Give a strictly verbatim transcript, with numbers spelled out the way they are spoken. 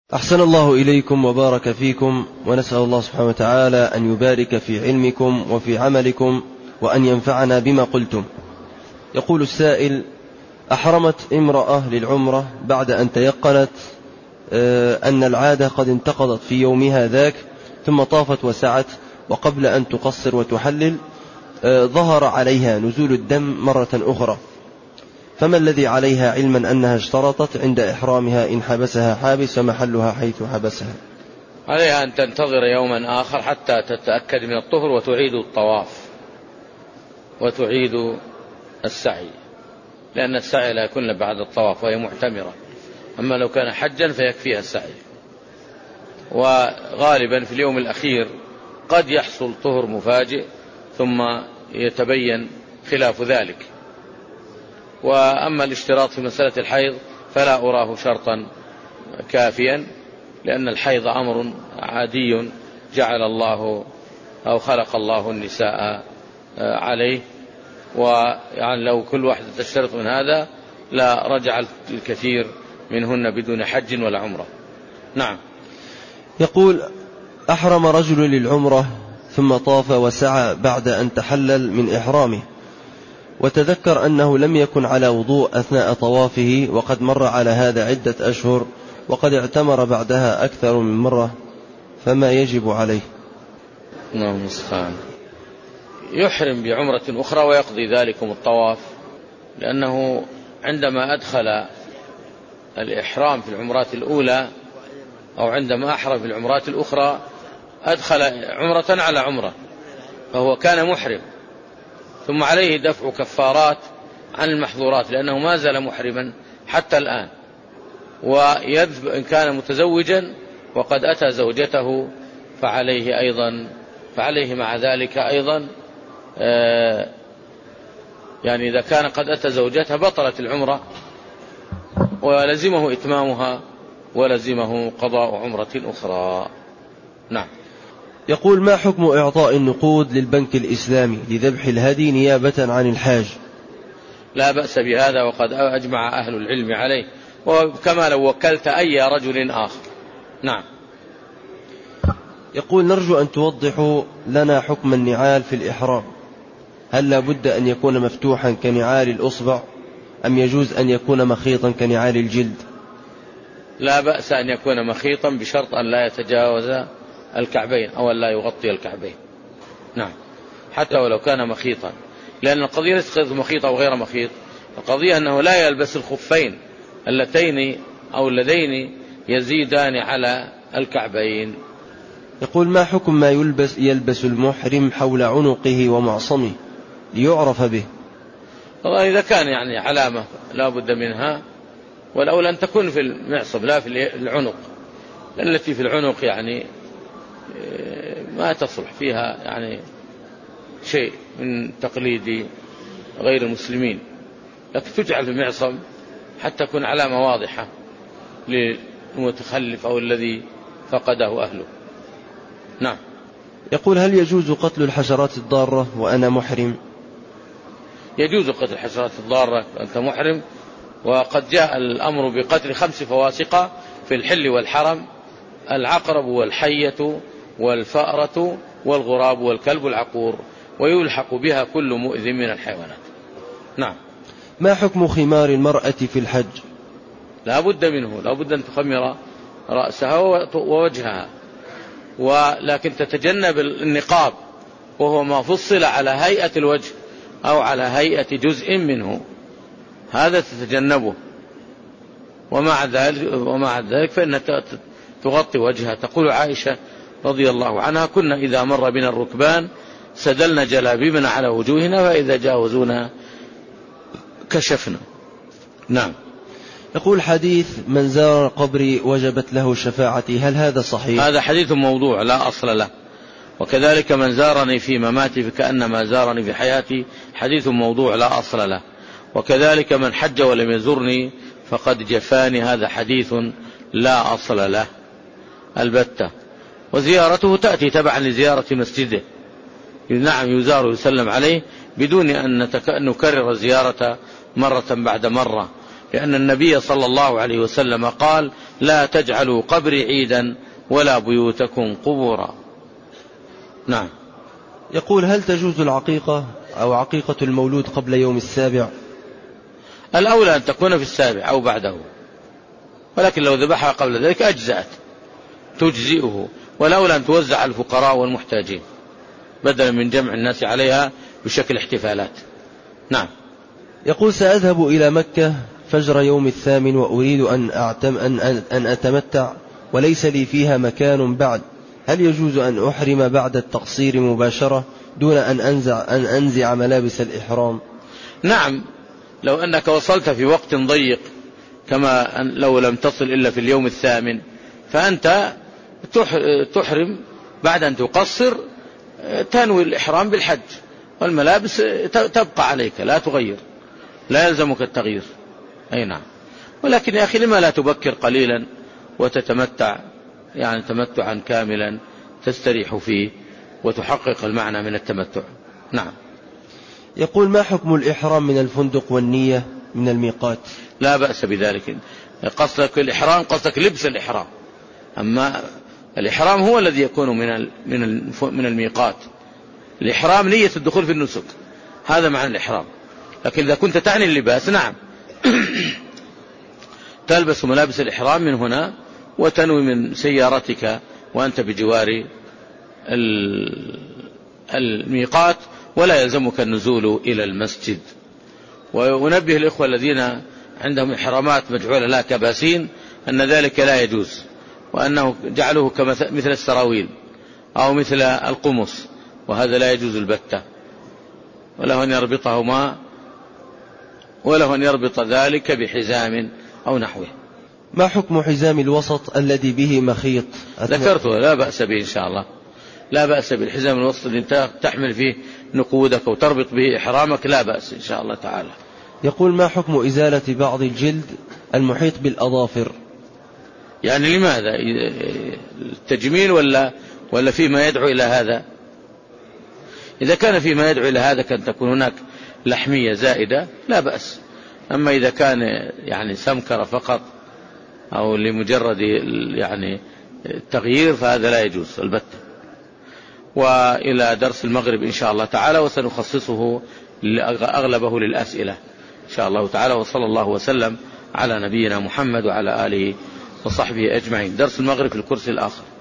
أحسن الله إليكم وبارك فيكم، ونسأل الله سبحانه وتعالى أن يبارك في علمكم وفي عملكم وأن ينفعنا بما قلتم. يقول السائل: أحرمت امرأة للعمرة بعد أن تيقنت أن العادة قد انتقضت في يومها ذاك، ثم طافت وسعت، وقبل أن تقصر وتحلل ظهر عليها نزول الدم مرة أخرى، فما الذي عليها علما أنها اشترطت عند إحرامها إن حبسها حابس فمحلها حيث حبسها؟ عليها أن تنتظر يوما آخر حتى تتأكد من الطهر وتعيد الطواف وتعيد السعي، لأن السعي لا يكون بعد الطواف وهي معتمرة، أما لو كان حجا فيكفيها السعي. وغالبا في اليوم الأخير قد يحصل طهر مفاجئ ثم يتبين خلاف ذلك. وأما الاشتراط في مسألة الحيض فلا أراه شرطا كافيا، لأن الحيض أمر عادي جعل الله أو خلق الله النساء عليه، ويعني لو كل واحدة تشترط من هذا لا رجع الكثير منهن بدون حج ولا عمرة. نعم. يقول: أحرم رجل للعمرة ثم طاف وسعى بعد أن تحلل من إحرامه، وتذكر أنه لم يكن على وضوء أثناء طوافه، وقد مر على هذا عدة أشهر، وقد اعتمر بعدها أكثر من مرة، فما يجب عليه؟ نعم المستعان. يحرم بعمرة أخرى ويقضي ذلكم الطواف، لأنه عندما أدخل الإحرام في العمرات الأولى أو عندما أحرم في العمرات الأخرى أدخل عمرة على عمرة، فهو كان محرم، ثم عليه دفع كفارات عن المحظورات لأنه ما زال محرما حتى الآن. ويذب إن كان متزوجا وقد أتى زوجته فعليه أيضا فعليه مع ذلك أيضا آه يعني إذا كان قد أتى زوجته بطلت العمرة ولزمه إتمامها ولزمه قضاء عمرة أخرى. نعم. يقول: ما حكم إعطاء النقود للبنك الإسلامي لذبح الهدي نيابة عن الحاج؟ لا بأس بهذا، وقد أجمع أهل العلم عليه، وكما لو وكلت أي رجل آخر. نعم. يقول: نرجو أن توضحوا لنا حكم النعال في الإحرام، هل لا بد أن يكون مفتوحا كنعال الأصبع أم يجوز أن يكون مخيطا كنعال الجلد؟ لا بأس أن يكون مخيطا بشرط أن لا يتجاوز الكعبين أو أن لا يغطي الكعبين. نعم، حتى ولو كان مخيطا، لأن القضية ليست قضية مخيط أو غير مخيط، القضية أنه لا يلبس الخفين اللتين أو اللذين يزيدان على الكعبين. يقول: ما حكم ما يلبس, يلبس المحرم حول عنقه ومعصمه ليعرف به؟ والله إذا كان يعني علامة لا بد منها، والأولى أن تكون في المعصم لا في العنق، التي في العنق يعني ما تصلح فيها يعني شيء من تقليد غير المسلمين، لكن تجعل في المعصم حتى تكون علامة واضحة للمتخلف أو الذي فقده أهله. نعم. يقول: هل يجوز قتل الحشرات الضارة وأنا محرم؟ يجوز قتل الحشرات الضارة وأنت محرم، وقد جاء الأمر بقتل خمس فواسق في الحل والحرم: العقرب والحية والفأرة والغراب والكلب العقور، ويلحق بها كل مؤذٍ من الحيوانات. نعم. ما حكم خمار المرأة في الحج؟ لا بد منه، لا بد أن تخمر رأسها ووجهها، ولكن تتجنب النقاب وهو ما فصل على هيئة الوجه أو على هيئة جزء منه، هذا تتجنبه. ومع ذلك, ومع ذلك فإنها تغطي وجهها. تقول عائشة رضي الله عنها: كنا إذا مر بنا الركبان سدلنا جلابيبنا على وجوهنا، فإذا جاوزونا كشفنا. نعم. يقول: حديث من زار قبري وجبت له شفاعتي، هل هذا صحيح؟ هذا حديث موضوع لا أصل له. وكذلك من زارني في مماتي فكأنما زارني في حياتي، حديث موضوع لا أصل له. وكذلك من حج ولم يزرني فقد جفاني، هذا حديث لا أصل له البتة. وزيارته تأتي تبعا لزيارة مسجده، نعم يزار ويسلم عليه بدون أن نكرر الزيارة مرة بعد مرة، لأن النبي صلى الله عليه وسلم قال لا تجعلوا قبري عيدا ولا بيوتكم قبورا. نعم. يقول هل تجوز العقيقة أو عقيقة المولود قبل يوم السابع؟ الأولى أن تكون في السابع أو بعده، ولكن لو ذبحها قبل ذلك أجزأت تجزئه، والأولى أن توزع على الفقراء والمحتاجين بدلا من جمع الناس عليها بشكل احتفالات. نعم. يقول سأذهب إلى مكة فجر يوم الثامن وأريد أن, أعتم أن, أن أتمتع وليس لي فيها مكان بعد، هل يجوز أن أحرم بعد التقصير مباشرة دون أن أنزع, أن أنزع ملابس الإحرام؟ نعم، لو أنك وصلت في وقت ضيق كما لو لم تصل إلا في اليوم الثامن فأنت تحرم بعد أن تقصر، تنوي الإحرام بالحج والملابس تبقى عليك لا تغير، لا يلزمك التغيير. أي نعم. ولكن يا أخي لما لا تبكر قليلا وتتمتع يعني تمتعا كاملا تستريح فيه وتحقق المعنى من التمتع. نعم. يقول ما حكم الإحرام من الفندق والنية من الميقات؟ لا بأس بذلك، قصدك الإحرام قصدك لبس الإحرام، أما الإحرام هو الذي يكون من من من الميقات. الإحرام نية الدخول في النسك، هذا معنى الإحرام. لكن إذا كنت تعني اللباس نعم تلبس ملابس الإحرام من هنا وتنوي من سيارتك وأنت بجوار الميقات ولا يلزمك النزول إلى المسجد. ونبه الإخوة الذين عندهم إحرامات مجعولة لا كباسين أن ذلك لا يجوز، وأنه جعلوه مثل السراويل أو مثل القمص، وهذا لا يجوز البتة، وله أن يربطهما وله أن يربط ذلك بحزام أو نحوه. ما حكم حزام الوسط الذي به مخيط؟ ذكرته لا بأس به إن شاء الله، لا بأس بالحزام الوسط الذي تحمل فيه نقودك وتربط به إحرامك، لا بأس إن شاء الله تعالى. يقول ما حكم إزالة بعض الجلد المحيط بالأظافر؟ يعني لماذا؟ التجميل ولا ولا فيما يدعو إلى هذا؟ إذا كان فيما يدعو إلى هذا كان تكون هناك لحمية زائدة لا بأس، أما إذا كان يعني سمكرة فقط أو لمجرد يعني التغيير فهذا لا يجوز البتة. وإلى درس المغرب إن شاء الله تعالى، وسنخصصه أغلبه للأسئلة إن شاء الله تعالى. وصلى الله وسلم على نبينا محمد وعلى آله وصحبه أجمعين. درس المغرب في الكرسي الآخر.